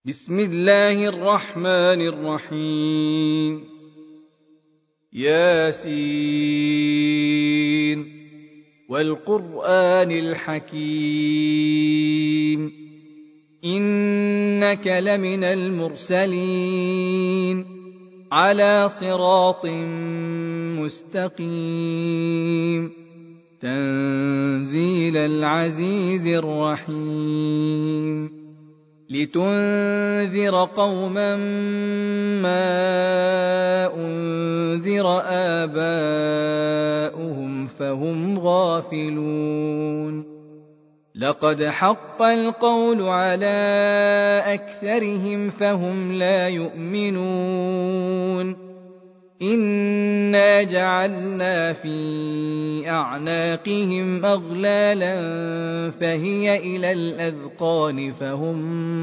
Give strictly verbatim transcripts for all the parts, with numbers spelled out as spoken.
بسم الله الرحمن الرحيم. ياسين والقرآن الحكيم إنك لمن المرسلين على صراط مستقيم تنزيل العزيز الرحيم لتنذر قوما ما أنذر آباؤهم فهم غافلون لقد حق القول على أكثرهم فهم لا يؤمنون إنا جعلنا في أعناقهم أغلالا فهي إلى الأذقان فهم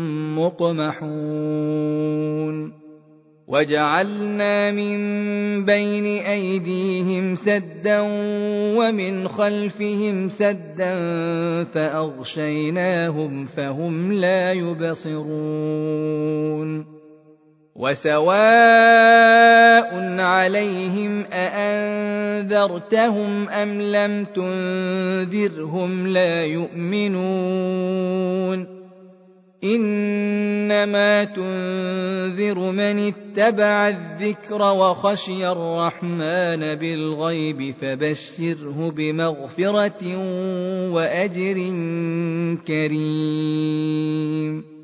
مقمحون وجعلنا من بين أيديهم سدا ومن خلفهم سدا فأغشيناهم فهم لا يبصرون وسواء عليهم أأنذرتهم أم لم تنذرهم لا يؤمنون إنما تنذر من اتبع الذكر وخشي الرحمن بالغيب فبشره بمغفرة وأجر كريم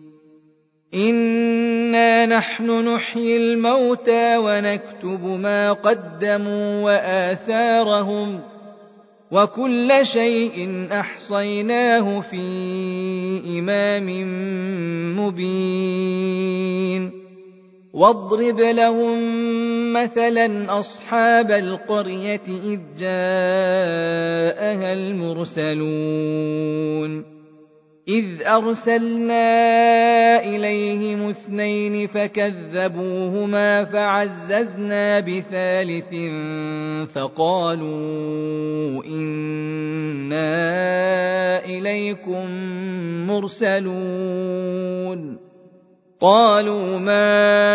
إنا نحن نحيي الموتى ونكتب ما قدموا وآثارهم وكل شيء أحصيناه في إمام مبين واضرب لهم مثلا أصحاب القرية إذ جاءها المرسلون إذ أرسلنا إليهم اثنين فكذبوهما فعززنا بثالث فقالوا إنا إليكم مرسلون قالوا ما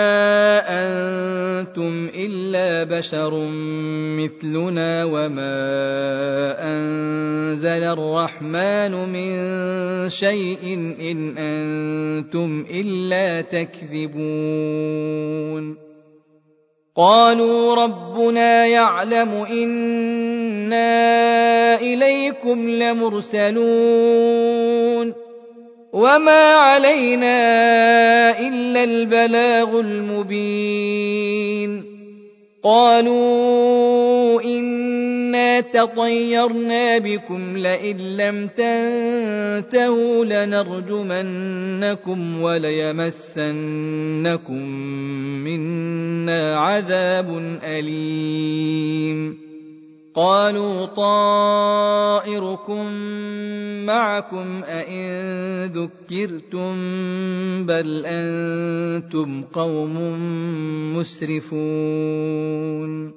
أنتم إلا بشر مثلنا وما أنزل الرحمن من شيء إن أنتم إلا تكذبون قالوا ربنا يعلم إنا إليكم لمرسلون وما علينا إلا البلاغ المبين قالوا إنا تطيرنا بكم لئن لم تنتهوا لنرجمنكم وليمسنكم منا عذاب أليم قالوا طائركم معكم أئن ذكرتم بل أنتم قوم مسرفون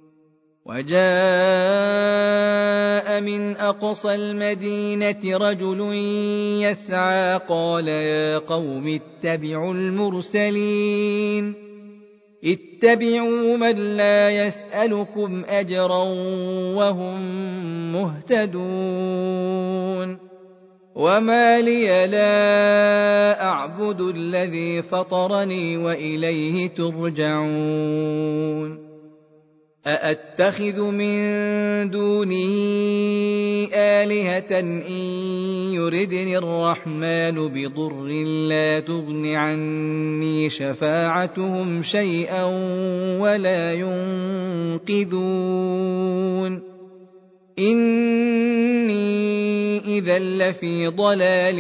وجاء من أقصى المدينة رجل يسعى قال يا قوم اتبعوا المرسلين اتبعوا من لا يسألكم أجرا وهم مهتدون وما لي لا أعبد الذي فطرني وإليه ترجعون أأتخذ من دونه آلهة إن يردني الرحمن بضر لا تغن عني شفاعتهم شيئا ولا ينقذون إني إذا لفي ضلال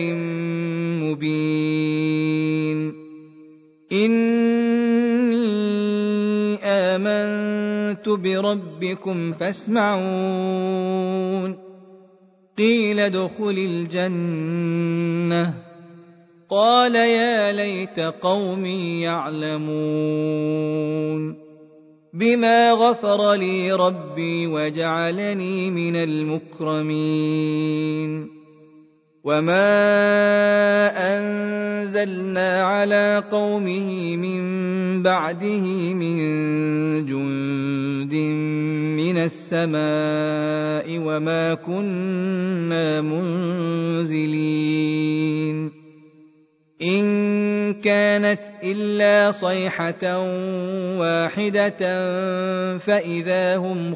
مبين إني آمنت بربكم فاسمعون قيل ادخل الجنة قال يا ليت قومي يعلمون بما غفر لي ربي وجعلني من المكرمين وما أنزلنا على قومه من بعده من جند من السماء وما كنا منزلين إن كانت إلا صيحة واحدة فإذا هم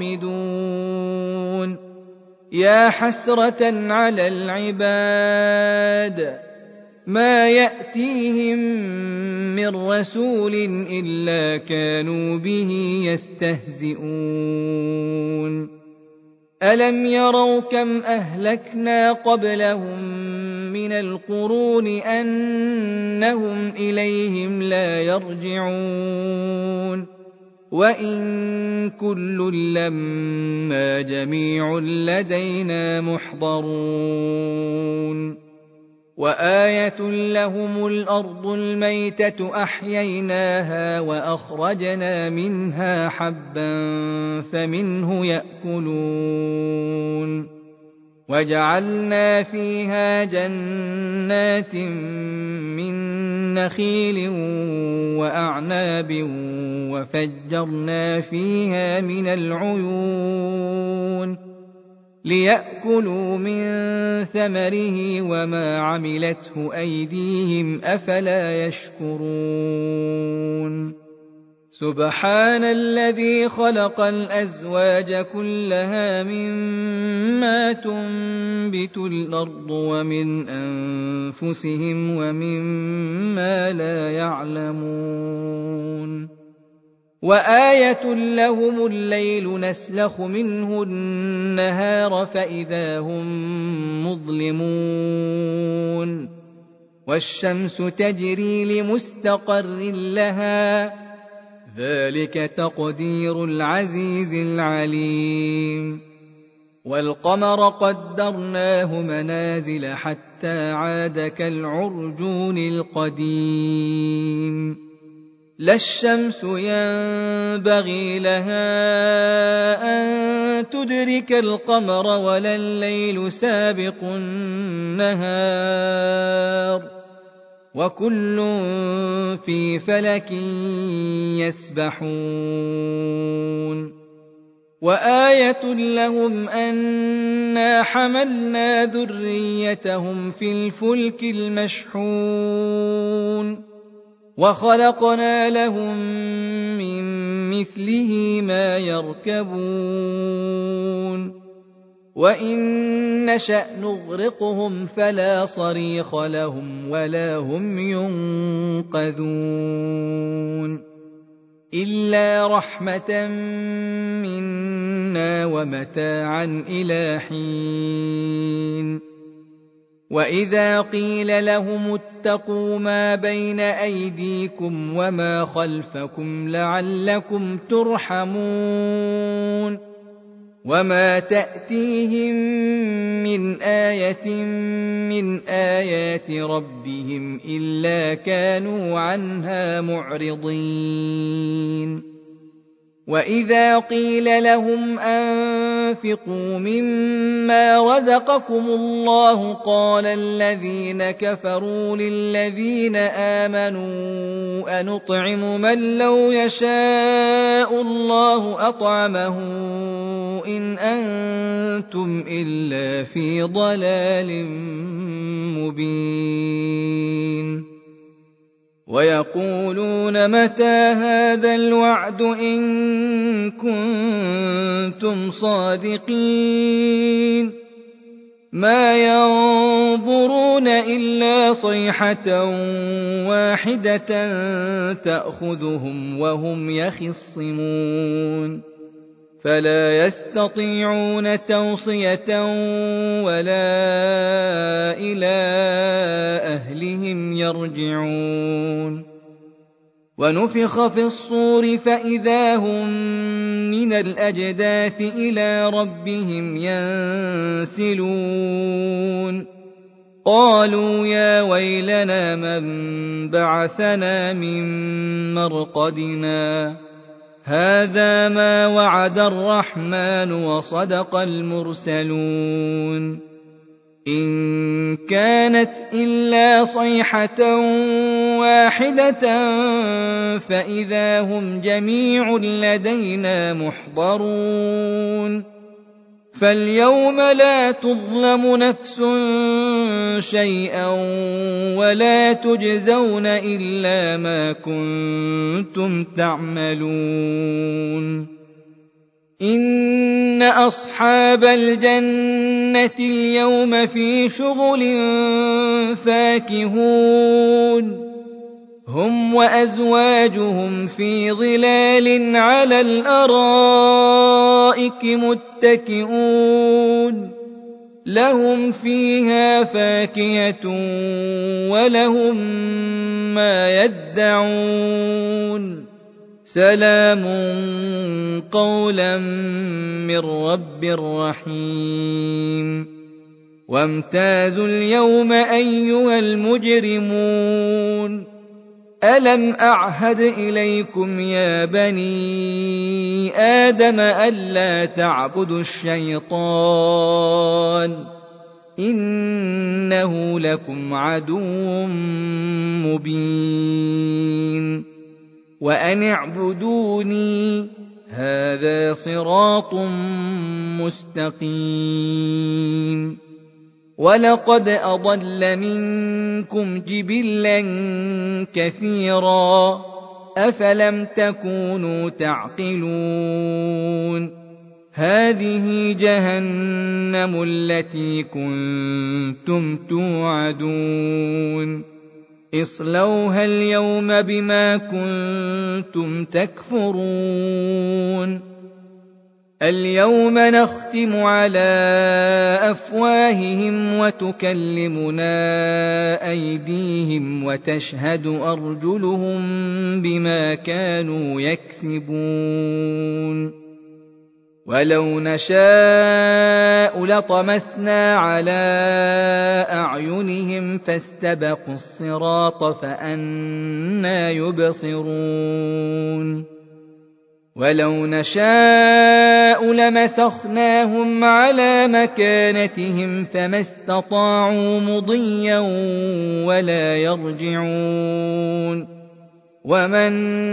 خامدون يا حسرة على العباد ما يأتيهم من رسول إلا كانوا به يستهزئون ألم يروا كم أهلكنا قبلهم من القرون أنهم إليهم لا يرجعون وإن كل لما جميع لدينا محضرون وآية لهم الأرض الميتة أحييناها وأخرجنا منها حبا فمنه يأكلون وجعلنا فيها جنات من نخيل وأعناب وفجرنا فيها من العيون ليأكلوا من ثمره وما عملته أيديهم أفلا يشكرون سبحان الذي خلق الأزواج كلها مما تنبت الأرض ومن أنفسهم ومما لا يعلمون وآية لهم الليل نسلخ منه النهار فإذا هم مظلمون والشمس تجري لمستقر لها ذلك تقدير العزيز العليم والقمر قدرناه منازل حتى عاد كالعرجون القديم لا الشمس ينبغي لها أن تدرك القمر ولا الليل سابق النهار وكل في فلك يسبحون وآية لهم أنا حملنا ذريتهم في الفلك المشحون وخلقنا لهم من مثله ما يركبون وإن نشأ نغرقهم فلا صريخ لهم ولا هم ينقذون إلا رحمة منا ومتاعا إلى حين وإذا قيل لهم اتقوا ما بين أيديكم وما خلفكم لعلكم ترحمون وما تأتيهم من آية من آيات ربهم إلا كانوا عنها معرضين وإذا قيل لهم أنفقوا مما رزقكم الله قال الذين كفروا للذين آمنوا أنطعم من لو يشاء الله أطعمه إن أنتم إلا في ضلال مبين ويقولون متى هذا الوعد إن كنتم صادقين ما ينظرون إلا صيحة واحدة تأخذهم وهم يخصمون فلا يستطيعون توصية ولا إلى أهلهم يرجعون ونفخ في الصور فإذا هم من الأجداث إلى ربهم ينسلون قالوا يا ويلنا من بعثنا من مرقدنا هذا ما وعد الرحمن وصدق المرسلون إن كانت إلا صيحة واحدة فإذا هم جميع لدينا محضرون فاليوم لا تظلم نفس شيئا ولا تجزون إلا ما كنتم تعملون إن أصحاب الجنة اليوم في شغل فاكهون هم وأزواجهم في ظلال على الأرائك متكئون لهم فيها فاكهة ولهم ما يدعون سلام قولا من رب رحيم وامتازوا اليوم أيها المجرمون ألم أعهد إليكم يا بني آدم ألا تعبدوا الشيطان إنه لكم عدو مبين وأن اعبدوني هذا صراط مستقيم ولقد أضل منكم جبلا كثيرا أفلم تكونوا تعقلون هذه جهنم التي كنتم توعدون اصلوها اليوم بما كنتم تكفرون اليوم نختم على أفواههم وتكلمنا أيديهم وتشهد أرجلهم بما كانوا يكسبون ولو نشاء لطمسنا على أعينهم فاستبقوا الصراط فأنى يبصرون ولو نشاء لمسخناهم على مكانتهم فما استطاعوا مضيا ولا يرجعون ومن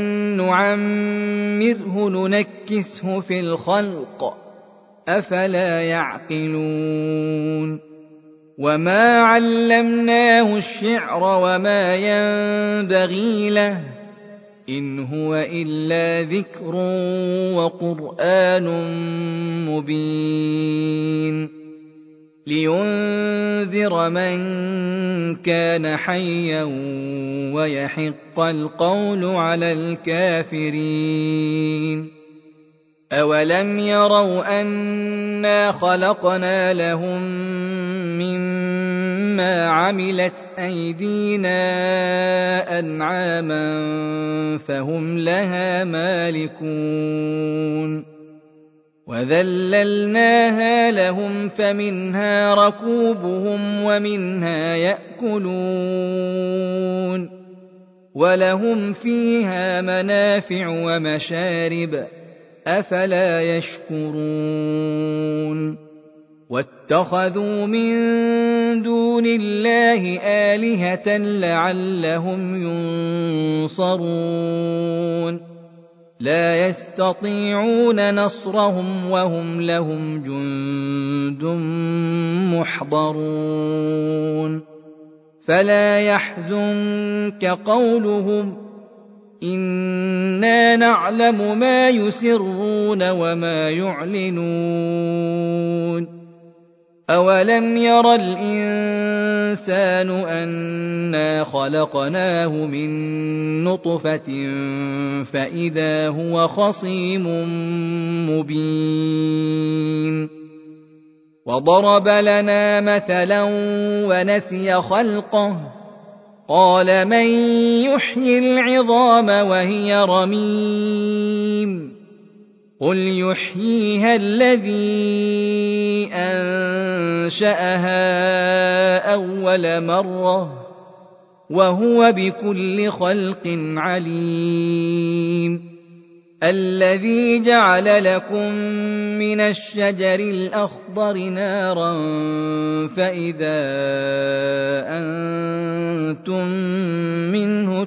نعمره ننكسه في الخلق أفلا يعقلون وما علمناه الشعر وما ينبغي له إن هو إلا ذكر وقرآن مبين لينذر من كان حيا ويحق القول على الكافرين أولم يروا أنا خلقنا لهم مما عملت أيدينا أنعاما فهم لها مالكون وذللناها لهم فمنها ركوبهم ومنها يأكلون ولهم فيها منافع ومشارب أفلا يشكرون واتخذوا من دون الله آلهة لعلهم ينصرون لا يستطيعون نصرهم وهم لهم جند محضرون فلا يحزنك قولهم إنا نعلم ما يسرون وما يعلنون أولم ير الإنسان أنا خلقناه من نطفة فإذا هو خصيم مبين وضرب لنا مثلا ونسي خلقه قال من يحيي العظام وهي رميم قل يحييها الذي أنشأها أول مرة وهو بكل خلق عليم الذي جعل لكم من الشجر الأخضر نارا فإذا أنتم منه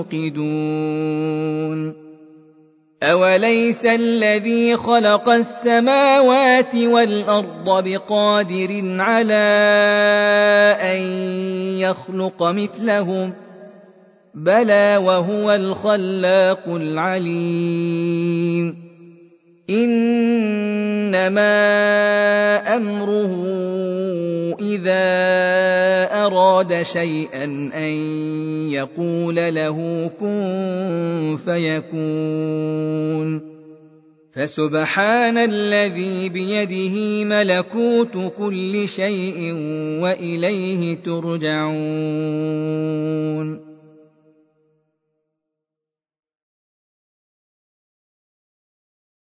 توقدون أوليس الذي خلق السماوات والأرض بقادر على أن يخلق مثلهم بلى وهو الخلاق العليم إنما أمره إذا أراد شيئا أن يقول له كن فيكون فسبحان الذي بيده ملكوت كل شيء وإليه ترجعون